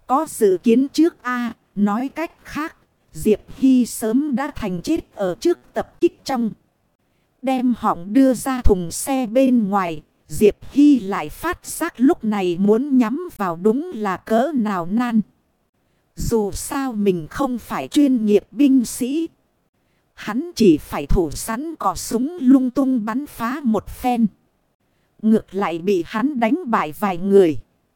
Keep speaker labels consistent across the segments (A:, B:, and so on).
A: có dự kiến trước a. Nói cách khác, Diệp Hy sớm đã thành chết ở trước tập kích trong. Đem họng đưa ra thùng xe bên ngoài. Diệp Hy lại phát giác lúc này muốn nhắm vào đúng là cỡ nào nan. Dù sao mình không phải chuyên nghiệp binh sĩ. Hắn chỉ phải thủ sẵn cò súng lung tung bắn phá một phen. Ngược lại bị hắn đánh bại vài người.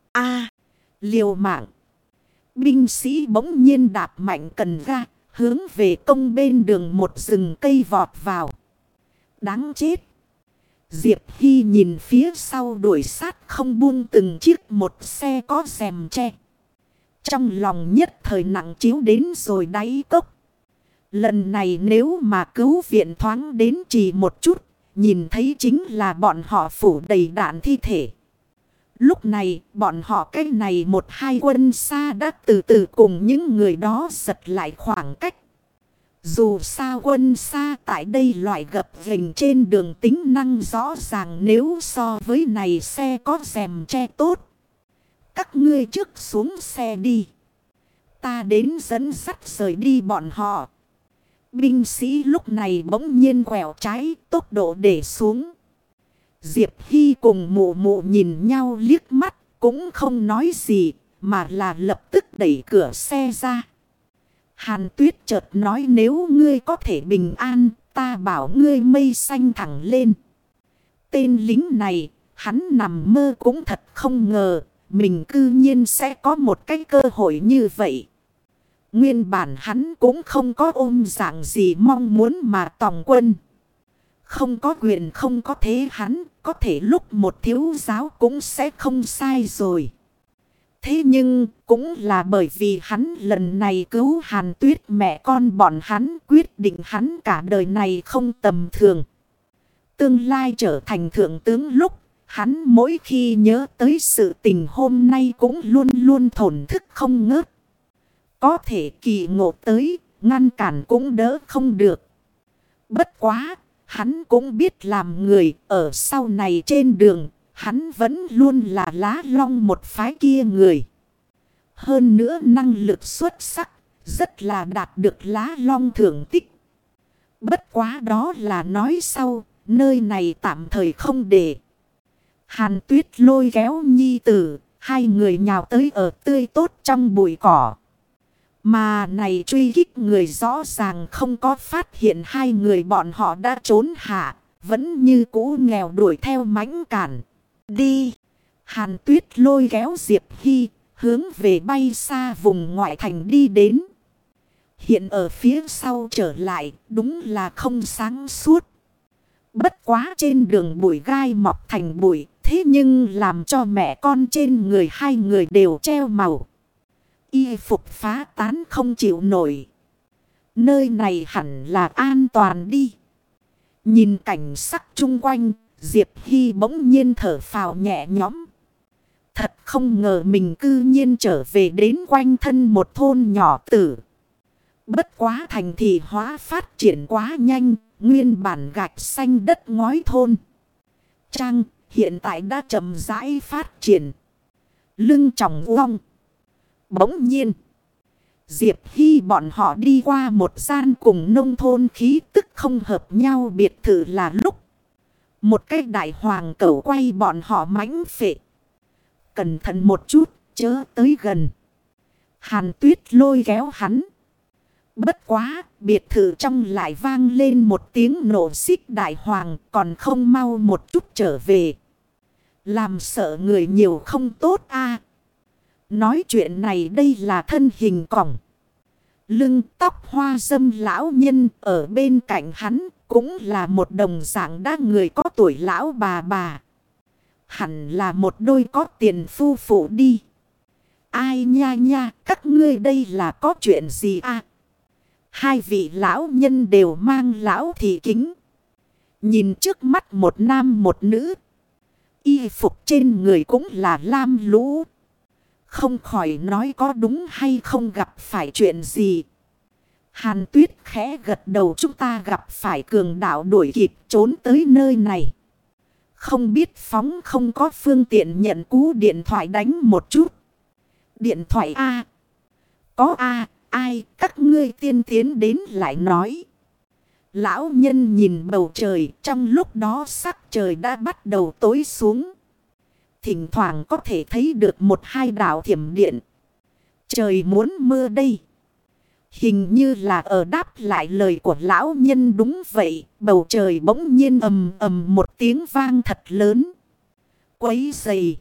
A: Liều mạng. Binh sĩ bỗng nhiên đạp mạnh cần ga. Hướng về công bên đường một rừng cây vọt vào. Đáng chết. Diệp Hy nhìn phía sau đuổi sát không buông từng chiếc một xe có rèm che. Trong lòng nhất thời nặng chiếu đến rồi đáy cốc. Lần này nếu mà cứu viện thoáng đến chỉ một chút, nhìn thấy chính là bọn họ phủ đầy đạn thi thể. Lúc này, bọn họ cái này một hai quân xa đã từ từ cùng những người đó giật lại khoảng cách. Dù sao quân xa tại đây loại gập ghềnh trên đường tính năng rõ ràng nếu so với này xe có rèm che tốt. Các ngươi trước xuống xe đi. Ta đến dẫn dắt rời đi bọn họ. Binh sĩ lúc này bỗng nhiên quẹo trái tốc độ để xuống. Diệp Hy cùng mụ mụ nhìn nhau liếc mắt cũng không nói gì mà là lập tức đẩy cửa xe ra. Hàn Tuyết chợt nói nếu ngươi có thể bình an ta bảo ngươi mây xanh thẳng lên. Tên lính này hắn nằm mơ cũng thật không ngờ mình cư nhiên sẽ có một cái cơ hội như vậy. Nguyên bản hắn cũng không có ôm dạng gì mong muốn mà tòng quân. Không có quyền không có thế hắn có thể lúc một thiếu giáo cũng sẽ không sai rồi. Thế nhưng cũng là bởi vì hắn lần này cứu Hàn Tuyết mẹ con bọn hắn quyết định hắn cả đời này không tầm thường. Tương lai trở thành thượng tướng lúc hắn mỗi khi nhớ tới sự tình hôm nay cũng luôn luôn thổn thức không ngớt. Có thể kỳ ngộ tới, ngăn cản cũng đỡ không được. Bất quá, hắn cũng biết làm người ở sau này trên đường, hắn vẫn luôn là lá long một phái kia người. Hơn nữa năng lực xuất sắc, rất là đạt được lá long thưởng tích. Bất quá đó là nói sau, nơi này tạm thời không để. Hàn Tuyết lôi kéo nhi tử, hai người nhào tới ở tươi tốt trong bụi cỏ. Mà này truy kích người rõ ràng không có phát hiện hai người bọn họ đã trốn hạ, vẫn như cũ nghèo đuổi theo mãnh cản. Đi! Hàn Tuyết lôi kéo Diệp Hy, hướng về bay xa vùng ngoại thành đi đến. Hiện ở phía sau trở lại, đúng là không sáng suốt. Bất quá trên đường bụi gai mọc thành bụi, thế nhưng làm cho mẹ con trên người hai người đều treo màu. Y phục phá tán không chịu nổi. Nơi này hẳn là an toàn đi. Nhìn cảnh sắc chung quanh, Diệp Hy bỗng nhiên thở phào nhẹ nhõm. Thật không ngờ mình cư nhiên trở về đến quanh thân một thôn nhỏ tử. Bất quá thành thị hóa phát triển quá nhanh, nguyên bản gạch xanh đất ngói thôn. Trang hiện tại đã chậm rãi phát triển. Lưng tròng uong. Bỗng nhiên, Diệp Hy bọn họ đi qua một gian cùng nông thôn khí tức không hợp nhau biệt thự là lúc. Một cái đại hoàng cẩu quay bọn họ mãnh phệ. Cẩn thận một chút, chớ tới gần. Hàn Tuyết lôi kéo hắn. Bất quá, biệt thự trong lại vang lên một tiếng nổ xích đại hoàng còn không mau một chút trở về. Làm sợ người nhiều không tốt a. Nói chuyện này đây là thân hình còng. Lưng tóc hoa dâm lão nhân ở bên cạnh hắn cũng là một đồng dạng đa người có tuổi lão bà. Hẳn là một đôi có tiền phu phụ đi. Ai nha, các ngươi đây là có chuyện gì à? Hai vị lão nhân đều mang lão thị kính. Nhìn trước mắt một nam một nữ. Y phục trên người cũng là lam lũ. Không khỏi nói có đúng hay không gặp phải chuyện gì. Hàn Tuyết khẽ gật đầu chúng ta gặp phải cường đạo đuổi kịp trốn tới nơi này. Không biết phóng không có phương tiện nhận cú điện thoại đánh một chút. Điện thoại a? Có a, ai các ngươi tiên tiến đến lại nói. Lão nhân nhìn bầu trời, trong lúc đó sắc trời đã bắt đầu tối xuống. Thỉnh thoảng có thể thấy được một hai đạo thiểm điện. Trời muốn mưa đây. Hình như là ở đáp lại lời của lão nhân. Đúng vậy, bầu trời bỗng nhiên ầm ầm một tiếng vang thật lớn. Quấy rầy.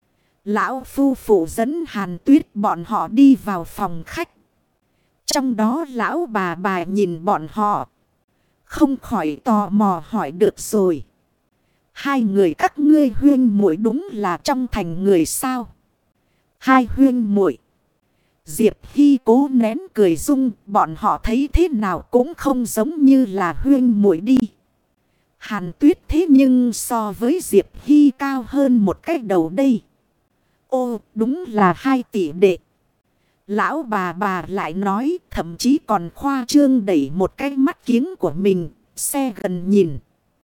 A: Lão phu phụ dẫn Hàn Tuyết bọn họ đi vào phòng khách. Trong đó lão bà nhìn bọn họ, không khỏi tò mò hỏi được rồi. Hai người các ngươi huynh muội đúng là trong thành người sao? Hai huynh muội. Diệp Hy cố nén cười rung, bọn họ thấy thế nào cũng không giống như là huynh muội đi. Hàn Tuyết thế nhưng so với Diệp Hy cao hơn một cái đầu đây. Ô, đúng là hai tỷ đệ. Lão bà lại nói, thậm chí còn khoa trương đẩy một cái mắt kiếng của mình, xe gần nhìn.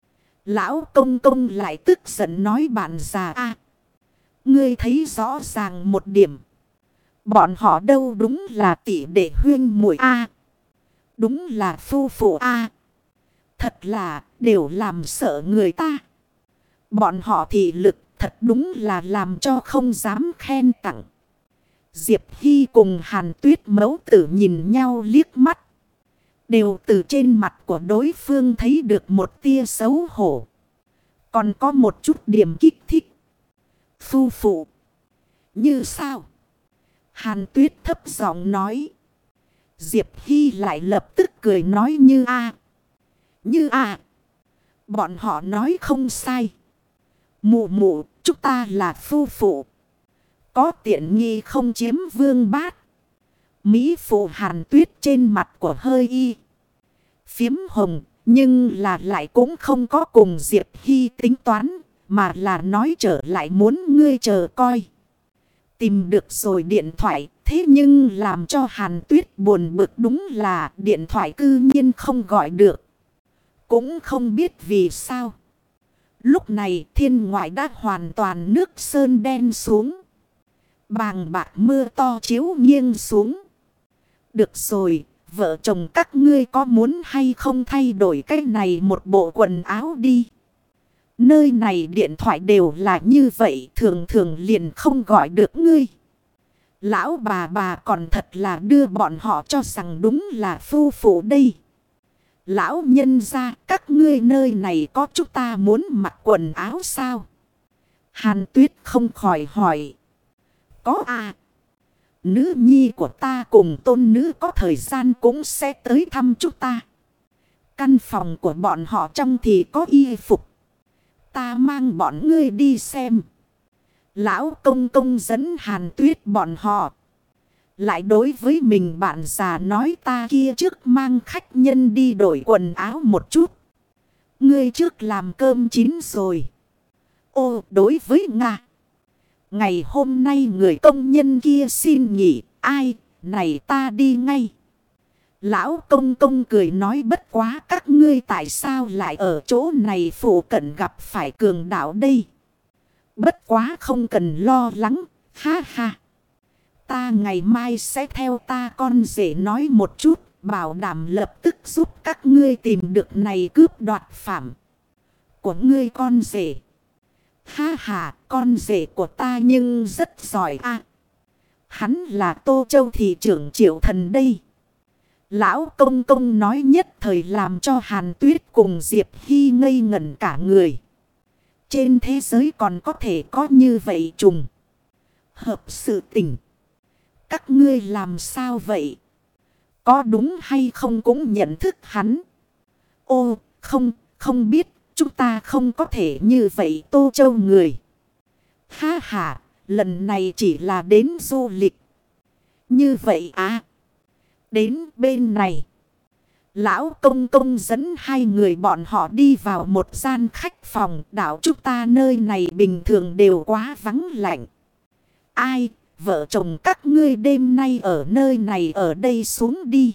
A: Lão công công lại tức giận nói bạn già a, ngươi thấy rõ ràng một điểm. Bọn họ đâu đúng là tỷ đệ huynh muội a, đúng là phu phụ a. Thật là đều làm sợ người ta. Bọn họ thị lực thật đúng là làm cho không dám khen tặng. Diệp Hy cùng Hàn Tuyết mẫu tử nhìn nhau liếc mắt. Đều từ trên mặt của đối phương thấy được một tia xấu hổ. Còn có một chút điểm kích thích. Phu phụ. Như sao? Hàn Tuyết thấp giọng nói. Diệp Hy lại lập tức cười nói như a. Như a. Bọn họ nói không sai. Mụ mụ, chúng ta là phu phụ. Có tiện nghi không chiếm vương bát. Mỹ phụ Hàn Tuyết trên mặt của hơi y phiếm hồng, nhưng là lại cũng không có cùng Diệp Hy tính toán, mà là nói trở lại muốn ngươi chờ coi. Tìm được rồi điện thoại, thế nhưng làm cho Hàn Tuyết buồn bực đúng là điện thoại cư nhiên không gọi được. Cũng không biết vì sao. Lúc này thiên ngoại đã hoàn toàn nước sơn đen xuống. Bàng bạc mưa to chiếu nghiêng xuống. Được rồi, vợ chồng các ngươi có muốn hay không thay đổi cái này một bộ quần áo đi. Nơi này điện thoại đều là như vậy, thường thường liền không gọi được ngươi. Lão bà còn thật là đưa bọn họ cho rằng đúng là phu phụ đây. Lão nhân ra, các ngươi nơi này có chúng ta muốn mặc quần áo sao? Hàn Tuyết không khỏi hỏi. Có à. Nữ nhi của ta cùng tôn nữ có thời gian cũng sẽ tới thăm chúng ta. Căn phòng của bọn họ trong thì có y phục. Ta mang bọn ngươi đi xem. Lão công công dẫn Hàn Tuyết bọn họ. Lại đối với mình bạn già nói ta kia trước mang khách nhân đi đổi quần áo một chút. Ngươi trước làm cơm chín rồi. Ô, đối với Nga. Ngày hôm nay người công nhân kia xin nghỉ. Ai, này ta đi ngay. Lão công công cười nói bất quá các ngươi tại sao lại ở chỗ này phụ cận gặp phải cường đạo đây. Bất quá không cần lo lắng, ha ha. Ta ngày mai sẽ theo ta con rể nói một chút, bảo đảm lập tức giúp các ngươi tìm được này cướp đoạt phạm của ngươi con rể. Ha ha, con rể của ta nhưng rất giỏi a. Hắn là Tô Châu thị trưởng Triệu Thần đây. Lão công công nói nhất thời làm cho Hàn Tuyết cùng Diệp Hy ngây ngẩn cả người. Trên thế giới còn có thể có như vậy trùng hợp sự tình. Các ngươi làm sao vậy? Có đúng hay không cũng nhận thức hắn? Ô, không biết, chúng ta không có thể như vậy Tô Châu người. Ha ha, lần này chỉ là đến du lịch. Như vậy à? Đến bên này. Lão công công dẫn hai người bọn họ đi vào một gian khách phòng. Đảo chúng ta nơi này bình thường đều quá vắng lạnh. Ai, vợ chồng các ngươi đêm nay ở nơi này ở đây xuống đi.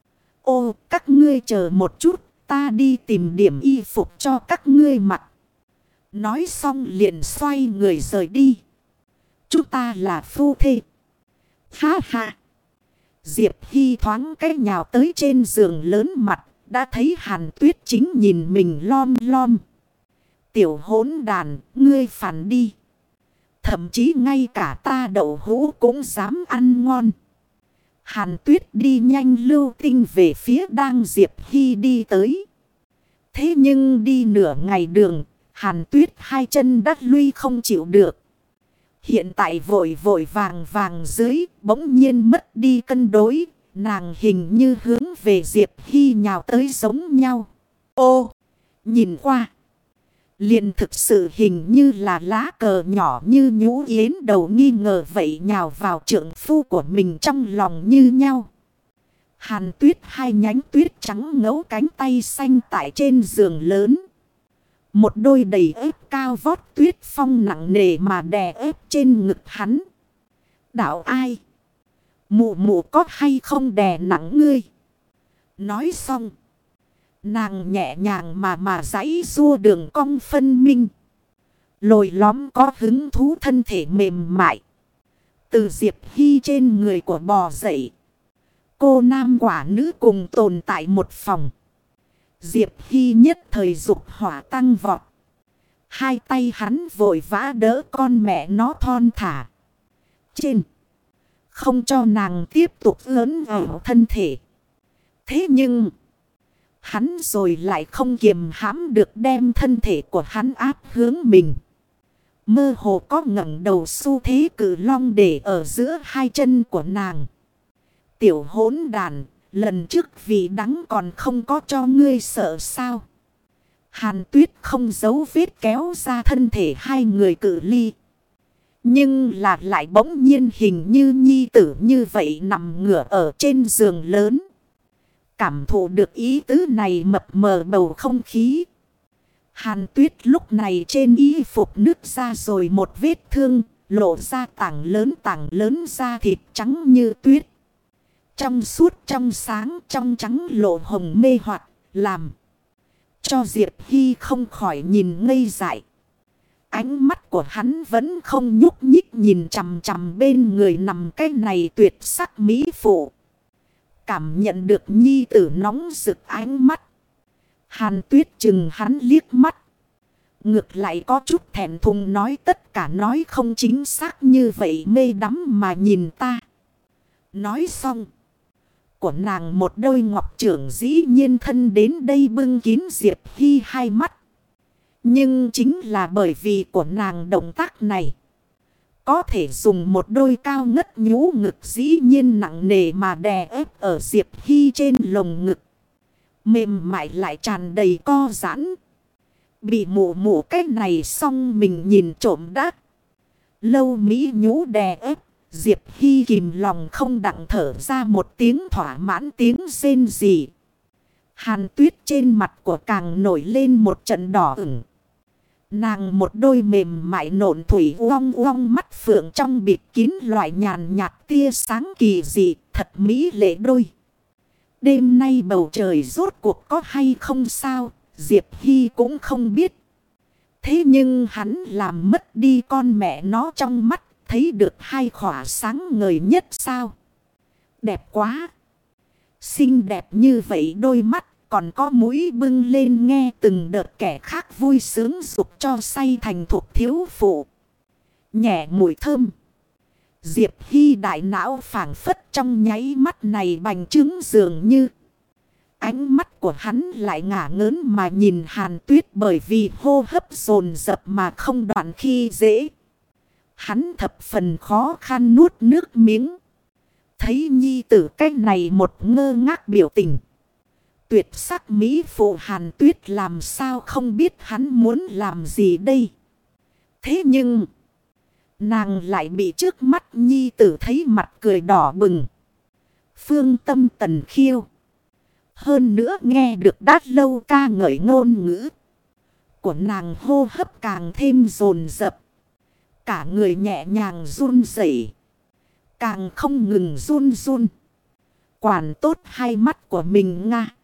A: Ô, các ngươi chờ một chút, ta đi tìm điểm y phục cho các ngươi mặc. Nói xong liền xoay người rời đi. Chúng ta là phu thê. Ha ha. Diệp Hy thoáng cái nhào tới trên giường lớn mặt. Đã thấy Hàn Tuyết chính nhìn mình lom lom. Tiểu hỗn đàn, ngươi phản đi. Thậm chí ngay cả ta đậu hũ cũng dám ăn ngon. Hàn Tuyết đi nhanh lưu tinh về phía đang Diệp Hy đi tới. Thế nhưng đi nửa ngày đường, Hàn Tuyết hai chân đắt lui không chịu được. Hiện tại vội vội vàng vàng dưới, bỗng nhiên mất đi cân đối. Nàng hình như hướng về Diệp Hy nhào tới giống nhau. Ô, nhìn qua. Liền thực sự hình như là lá cờ nhỏ như nhũ yến đầu nghi ngờ vậy nhào vào trượng phu của mình trong lòng như nhau. Hàn Tuyết hai nhánh tuyết trắng ngấu cánh tay xanh tại trên giường lớn. Một đôi đầy ép cao vót tuyết phong nặng nề mà đè ép trên ngực hắn. Đạo ai? Mụ mụ có hay không đè nặng ngươi? Nói xong. Nàng nhẹ nhàng mà giãy rua đường cong phân minh. Lồi lõm có hứng thú thân thể mềm mại. Từ Diệp Hy trên người của bò dậy. Cô nam quả nữ cùng tồn tại một phòng. Diệp Hy nhất thời dục hỏa tăng vọt. Hai tay hắn vội vã đỡ con mẹ nó thon thả. Trên. Không cho nàng tiếp tục lớn ở thân thể. Thế nhưng. Hắn rồi lại không kiềm hãm được đem thân thể của hắn áp hướng mình. Mơ hồ có ngẩng đầu xu thế cử long để ở giữa hai chân của nàng. Tiểu hỗn đàn, lần trước vì đắng còn không có cho ngươi sợ sao. Hàn Tuyết không giấu vết kéo ra thân thể hai người cự ly. Nhưng là lại bỗng nhiên hình như nhi tử như vậy nằm ngửa ở trên giường lớn. Cảm thụ được ý tứ này mập mờ bầu không khí. Hàn Tuyết lúc này trên y phục nứt ra rồi một vết thương, lộ ra tảng lớn da thịt trắng như tuyết. Trong suốt trong sáng trong trắng lộ hồng mê hoặc làm cho Diệp Hy không khỏi nhìn ngây dại. Ánh mắt của hắn vẫn không nhúc nhích nhìn chằm chằm bên người nằm cái này tuyệt sắc mỹ phụ. Cảm nhận được nhi tử nóng rực ánh mắt. Hàn Tuyết chừng hắn liếc mắt. Ngược lại có chút thẹn thùng nói tất cả nói không chính xác như vậy mê đắm mà nhìn ta. Nói xong. Của nàng một đôi ngọc trưởng dĩ nhiên thân đến đây bưng kín Diệp Hy hai mắt. Nhưng chính là bởi vì của nàng động tác này. Có thể dùng một đôi cao ngất nhũ ngực dĩ nhiên nặng nề mà đè ép ở Diệp Hy trên lồng ngực. Mềm mại lại tràn đầy co giãn. Bị mụ mụ cái này xong mình nhìn trộm đắt. Lâu mỹ nhũ đè ép. Diệp Hy kìm lòng không đặng thở ra một tiếng thỏa mãn tiếng rên rỉ. Hàn Tuyết trên mặt của càng nổi lên một trận đỏ ửng. Nàng một đôi mềm mại nộn thủy uong uong mắt phượng trong bịt kín loại nhàn nhạt tia sáng kỳ dị thật mỹ lệ đôi. Đêm nay bầu trời rốt cuộc có hay không sao, Diệp Hy cũng không biết. Thế nhưng hắn làm mất đi con mẹ nó trong mắt, thấy được hai khỏa sáng ngời nhất sao. Đẹp quá. Xinh đẹp như vậy đôi mắt. Còn có mũi bưng lên nghe từng đợt kẻ khác vui sướng dục cho say thành thuộc thiếu phụ. Nhẹ mùi thơm. Diệp Hy đại não phảng phất trong nháy mắt này bành trướng dường như. Ánh mắt của hắn lại ngả ngớn mà nhìn Hàn Tuyết bởi vì hô hấp dồn dập mà không đoạn khi dễ. Hắn thập phần khó khăn nuốt nước miếng. Thấy nhi tử cách này một ngơ ngác biểu tình. Tuyệt sắc mỹ phụ Hàn Tuyết làm sao không biết hắn muốn làm gì đây. Thế nhưng, nàng lại bị trước mắt nhi tử thấy mặt cười đỏ bừng. Phương tâm tần khiêu. Hơn nữa nghe được đát lâu ca ngợi ngôn ngữ. Của nàng hô hấp càng thêm dồn dập. Cả người nhẹ nhàng run rẩy, càng không ngừng run run. Quản tốt hai mắt của mình nga.